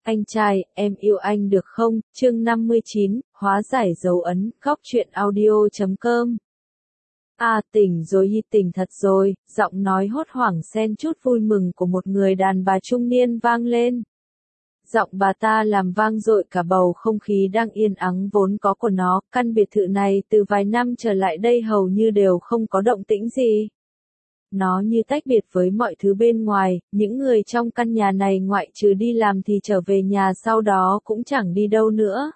Anh trai, em yêu anh được không? Chương 59, hóa giải dấu ấn, góc truyện audio.com. À tỉnh rồi Hi, tỉnh thật rồi, giọng nói hốt hoảng xen chút vui mừng của một người đàn bà trung niên vang lên. Giọng bà ta làm vang dội cả bầu không khí đang yên ắng vốn có của nó, căn biệt thự này từ vài năm trở lại đây hầu như đều không có động tĩnh gì. Nó như tách biệt với mọi thứ bên ngoài, những người trong căn nhà này ngoại trừ đi làm thì trở về nhà sau đó cũng chẳng đi đâu nữa.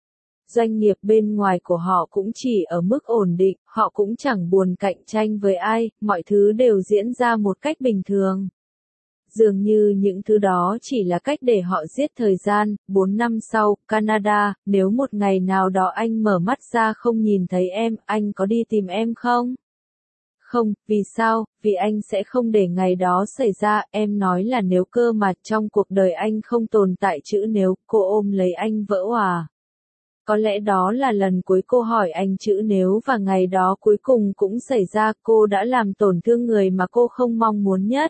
Doanh nghiệp bên ngoài của họ cũng chỉ ở mức ổn định, họ cũng chẳng buồn cạnh tranh với ai, mọi thứ đều diễn ra một cách bình thường. Dường như những thứ đó chỉ là cách để họ giết thời gian. 4 năm sau, Canada, nếu một ngày nào đó anh mở mắt ra không nhìn thấy em, anh có đi tìm em không? Không, vì sao? Vì anh sẽ không để ngày đó xảy ra, em nói là nếu cơ mà trong cuộc đời anh không tồn tại chữ nếu, cô ôm lấy anh vỡ òa. Có lẽ đó là lần cuối cô hỏi anh chữ nếu và ngày đó cuối cùng cũng xảy ra, cô đã làm tổn thương người mà cô không mong muốn nhất.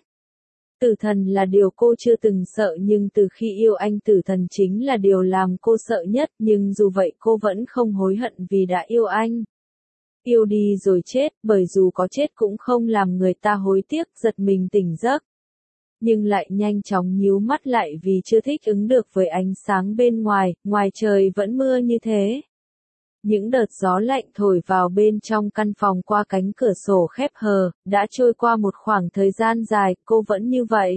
Tử thần là điều cô chưa từng sợ nhưng từ khi yêu anh tử thần chính là điều làm cô sợ nhất, nhưng dù vậy cô vẫn không hối hận vì đã yêu anh. Yêu đi rồi chết, bởi dù có chết cũng không làm người ta hối tiếc, giật mình tỉnh giấc. Nhưng lại nhanh chóng nhíu mắt lại vì chưa thích ứng được với ánh sáng bên ngoài, ngoài trời vẫn mưa như thế. Những đợt gió lạnh thổi vào bên trong căn phòng qua cánh cửa sổ khép hờ, đã trôi qua một khoảng thời gian dài, cô vẫn như vậy.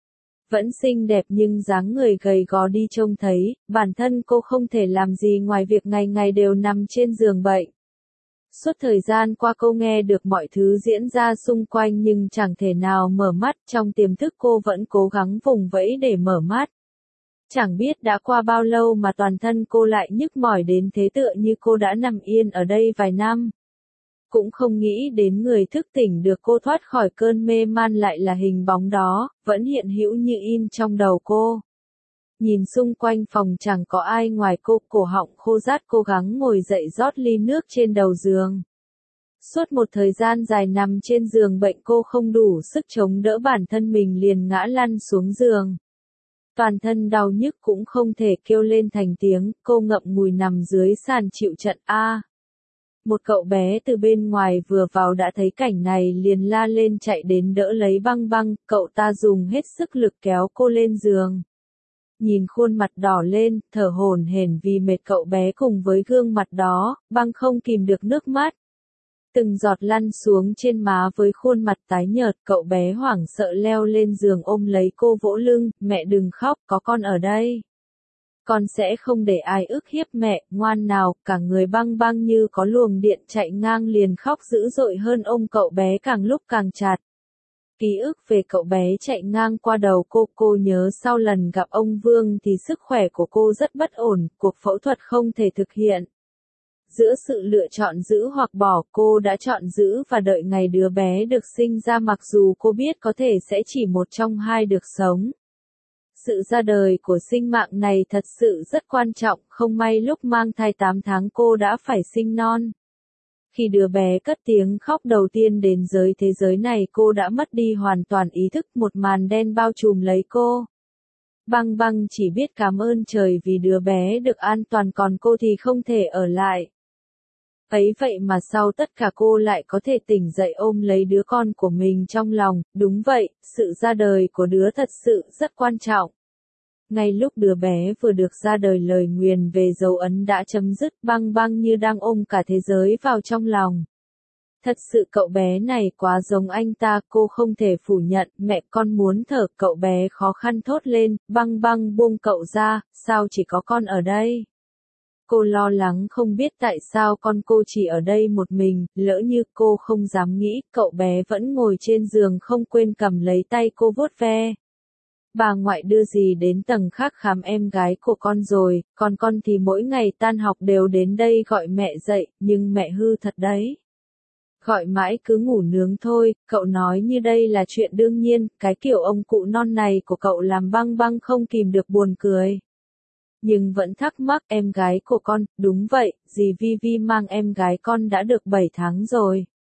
Vẫn xinh đẹp nhưng dáng người gầy gò đi trông thấy, bản thân cô không thể làm gì ngoài việc ngày ngày đều nằm trên giường bệnh. Suốt thời gian qua cô nghe được mọi thứ diễn ra xung quanh nhưng chẳng thể nào mở mắt, trong tiềm thức cô vẫn cố gắng vùng vẫy để mở mắt. Chẳng biết đã qua bao lâu mà toàn thân cô lại nhức mỏi đến thế, tựa như cô đã nằm yên ở đây vài năm. Cũng không nghĩ đến người thức tỉnh được cô thoát khỏi cơn mê man lại là hình bóng đó, vẫn hiện hữu như in trong đầu cô. Nhìn xung quanh phòng chẳng có ai ngoài cô, cổ họng khô rát cố gắng ngồi dậy rót ly nước trên đầu giường. Suốt một thời gian dài nằm trên giường bệnh cô không đủ sức chống đỡ bản thân mình liền ngã lăn xuống giường. Toàn thân đau nhức cũng không thể kêu lên thành tiếng, cô ngậm ngùi nằm dưới sàn chịu trận a. Một cậu bé từ bên ngoài vừa vào đã thấy cảnh này liền la lên chạy đến đỡ lấy Băng Băng, cậu ta dùng hết sức lực kéo cô lên giường. Nhìn khuôn mặt đỏ lên, thở hổn hển vì mệt cậu bé cùng với gương mặt đó, Băng không kìm được nước mắt. Từng giọt lăn xuống trên má với khuôn mặt tái nhợt, cậu bé hoảng sợ leo lên giường ôm lấy cô vỗ lưng, mẹ đừng khóc, có con ở đây. Con sẽ không để ai ức hiếp mẹ, ngoan nào, cả người Băng Băng như có luồng điện chạy ngang liền khóc dữ dội hơn, ôm cậu bé càng lúc càng chặt. Ký ức về cậu bé chạy ngang qua đầu cô nhớ sau lần gặp ông Vương thì sức khỏe của cô rất bất ổn, cuộc phẫu thuật không thể thực hiện. Giữa sự lựa chọn giữ hoặc bỏ, cô đã chọn giữ và đợi ngày đứa bé được sinh ra mặc dù cô biết có thể sẽ chỉ một trong hai được sống. Sự ra đời của sinh mạng này thật sự rất quan trọng, không may lúc mang thai 8 tháng cô đã phải sinh non. Khi đứa bé cất tiếng khóc đầu tiên đến thế giới này cô đã mất đi hoàn toàn ý thức, một màn đen bao trùm lấy cô. Băng Băng chỉ biết cảm ơn trời vì đứa bé được an toàn còn cô thì không thể ở lại. Ấy vậy mà sau tất cả cô lại có thể tỉnh dậy ôm lấy đứa con của mình trong lòng, đúng vậy, sự ra đời của đứa thật sự rất quan trọng. Ngay lúc đứa bé vừa được ra đời lời nguyền về dấu ấn đã chấm dứt, Băng Băng như đang ôm cả thế giới vào trong lòng. Thật sự cậu bé này quá giống anh ta, cô không thể phủ nhận, mẹ con muốn thở, cậu bé khó khăn thốt lên, Băng Băng buông cậu ra, sao chỉ có con ở đây? Cô lo lắng không biết tại sao con cô chỉ ở đây một mình, lỡ như cô không dám nghĩ, cậu bé vẫn ngồi trên giường không quên cầm lấy tay cô vuốt ve. Bà ngoại đưa dì đến tầng khác khám em gái của con rồi, còn con thì mỗi ngày tan học đều đến đây gọi mẹ dậy, nhưng mẹ hư thật đấy. Gọi mãi cứ ngủ nướng thôi, cậu nói như đây là chuyện đương nhiên, cái kiểu ông cụ non này của cậu làm Băng Băng không kìm được buồn cười. Nhưng vẫn thắc mắc em gái của con, đúng vậy, dì Vi Vi mang em gái con đã được 7 tháng rồi.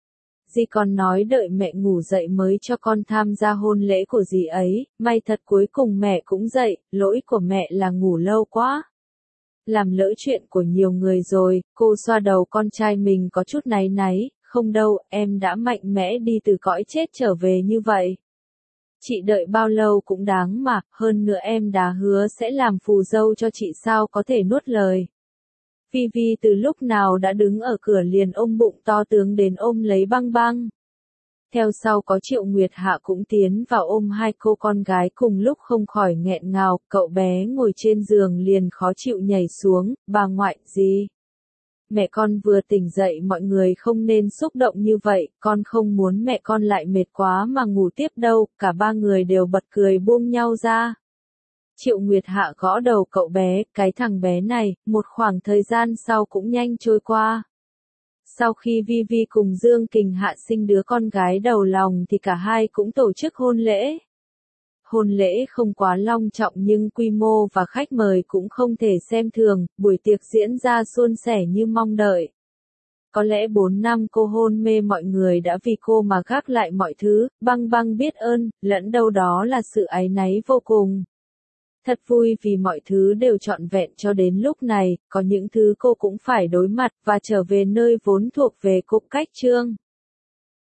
Dì còn nói đợi mẹ ngủ dậy mới cho con tham gia hôn lễ của dì ấy, may thật cuối cùng mẹ cũng dậy, lỗi của mẹ là ngủ lâu quá. Làm lỡ chuyện của nhiều người rồi, cô xoa đầu con trai mình có chút náy náy, không đâu, em đã mạnh mẽ đi từ cõi chết trở về như vậy. Chị đợi bao lâu cũng đáng mà, hơn nữa em đã hứa sẽ làm phù dâu cho chị sao có thể nuốt lời. Vivi từ lúc nào đã đứng ở cửa liền ôm bụng to tướng đến ôm lấy Băng Băng. Theo sau có Triệu Nguyệt Hạ cũng tiến vào ôm hai cô con gái cùng lúc không khỏi nghẹn ngào, cậu bé ngồi trên giường liền khó chịu nhảy xuống, bà ngoại, gì? Mẹ con vừa tỉnh dậy mọi người không nên xúc động như vậy, con không muốn mẹ con lại mệt quá mà ngủ tiếp đâu, cả ba người đều bật cười buông nhau ra. Triệu Nguyệt Hạ gõ đầu cậu bé, cái thằng bé này, một khoảng thời gian sau cũng nhanh trôi qua. Sau khi Vivi cùng Dương Kình Hạ sinh đứa con gái đầu lòng thì cả hai cũng tổ chức hôn lễ. Hôn lễ không quá long trọng nhưng quy mô và khách mời cũng không thể xem thường, buổi tiệc diễn ra suôn sẻ như mong đợi. Có lẽ 4 năm cô hôn mê mọi người đã vì cô mà gác lại mọi thứ, Băng Băng biết ơn, lẫn đâu đó là sự áy náy vô cùng. Thật vui vì mọi thứ đều trọn vẹn cho đến lúc này, có những thứ cô cũng phải đối mặt và trở về nơi vốn thuộc về cô cách Trương.